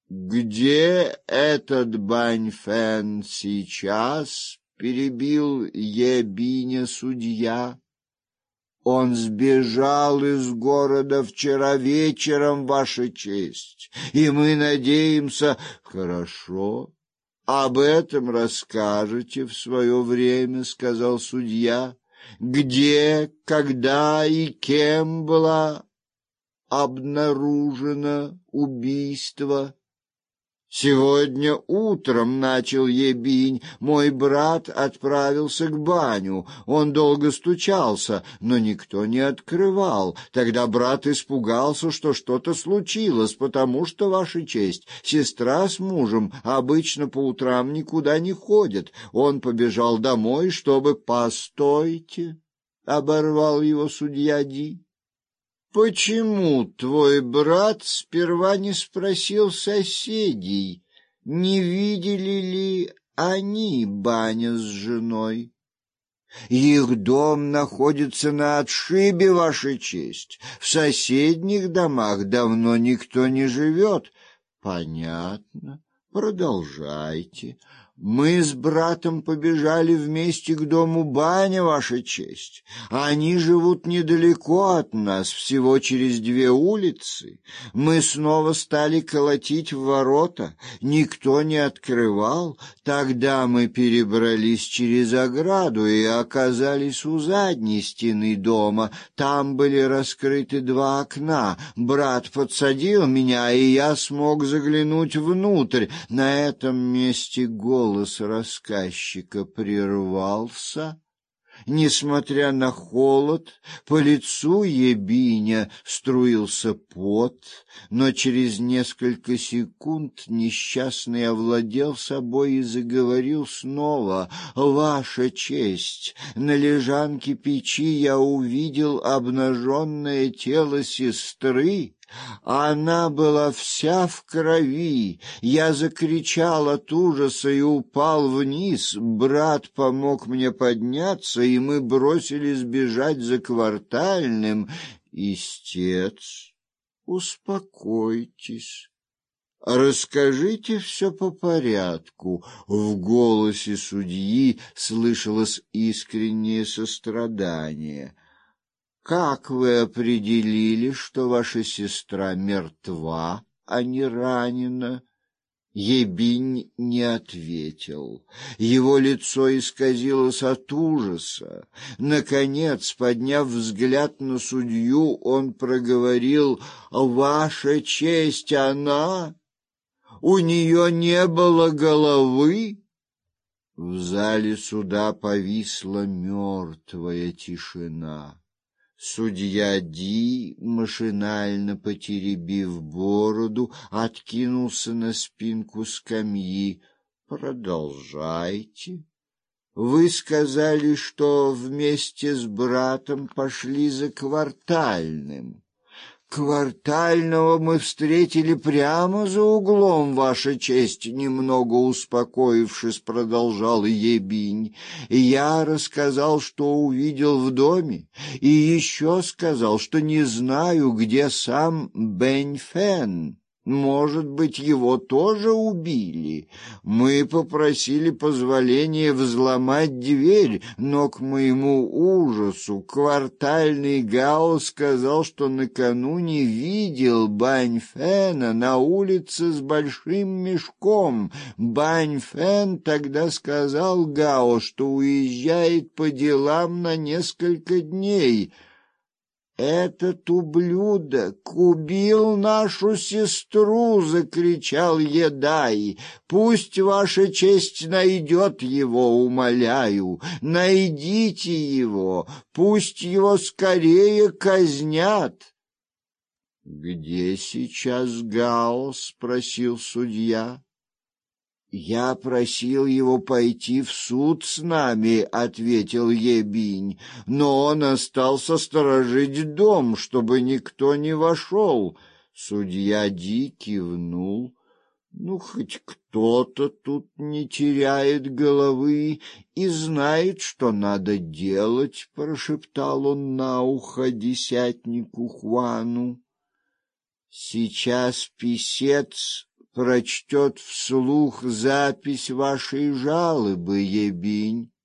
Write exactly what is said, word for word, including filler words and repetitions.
Где этот Бань-Фэн сейчас? Перебил Е-Биня судья. Он сбежал из города вчера вечером, Ваша честь, и мы надеемся... Хорошо, об этом расскажете в свое время, сказал судья. Где, когда и кем было обнаружено убийство? Сегодня утром, начал Е-Бинь, мой брат отправился к баню. Он долго стучался, но никто не открывал. Тогда брат испугался, что что-то случилось, потому что, Ваша честь, сестра с мужем обычно по утрам никуда не ходят. Он побежал домой, чтобы... Постойте, оборвал его судья Ди. Почему твой брат сперва не спросил соседей, не видели ли они баню с женой? Их дом находится на отшибе, Ваша честь. В соседних домах давно никто не живет. Понятно. Продолжайте. Мы с братом побежали вместе к дому Баня, Ваша честь. Они живут недалеко от нас, всего через две улицы. Мы снова стали колотить в ворота. Никто не открывал. Тогда мы перебрались через ограду и оказались у задней стены дома. Там были раскрыты два окна. Брат подсадил меня, и я смог заглянуть внутрь. На этом месте голос Голос рассказчика прервался. Несмотря на холод, по лицу Е-Биня струился пот, но через несколько секунд несчастный овладел собой и заговорил снова. «Ваша честь, на лежанке печи я увидел обнаженное тело сестры. Она была вся в крови. Я закричал от ужаса и упал вниз. Брат помог мне подняться, и мы бросились бежать за Квартальным. Истец, успокойтесь. Расскажите все по порядку. В голосе судьи слышалось искреннее сострадание. Как вы определили, что ваша сестра мертва, а не ранена? Е-Бинь не ответил. Его лицо исказилось от ужаса. Наконец, подняв взгляд на судью, он проговорил: «Ваша честь, она? У нее не было головы?» В зале суда повисла мертвая тишина. Судья Ди, машинально потеребив бороду, откинулся на спинку скамьи. «Продолжайте. Вы сказали, что вместе с братом пошли за Квартальным. Квартального мы встретили прямо за углом, Ваша честь, немного успокоившись, продолжал Е-Бинь. Я рассказал, что увидел в доме, и еще сказал, что не знаю, где сам Бэнь-Фэн. Может быть, его тоже убили. Мы попросили позволения взломать дверь, но, к моему ужасу, Квартальный Гао сказал, что накануне видел Бань-Фэна на улице с большим мешком. Бань-Фэн тогда сказал Гао, что уезжает по делам на несколько дней. «Этот ублюдок убил нашу сестру!» — закричал Едай. «Пусть ваша честь найдет его, умоляю. Найдите его, пусть его скорее казнят». «Где сейчас Гао?» — спросил судья. «Я просил его пойти в суд с нами», — ответил Е-Бинь, «но он остался сторожить дом, чтобы никто не вошел». Судья Ди кивнул. «Ну, хоть кто-то тут не теряет головы и знает, что надо делать», — прошептал он на ухо десятнику Хуану. «Сейчас писец прочтет вслух запись вашей жалобы, Ебинь.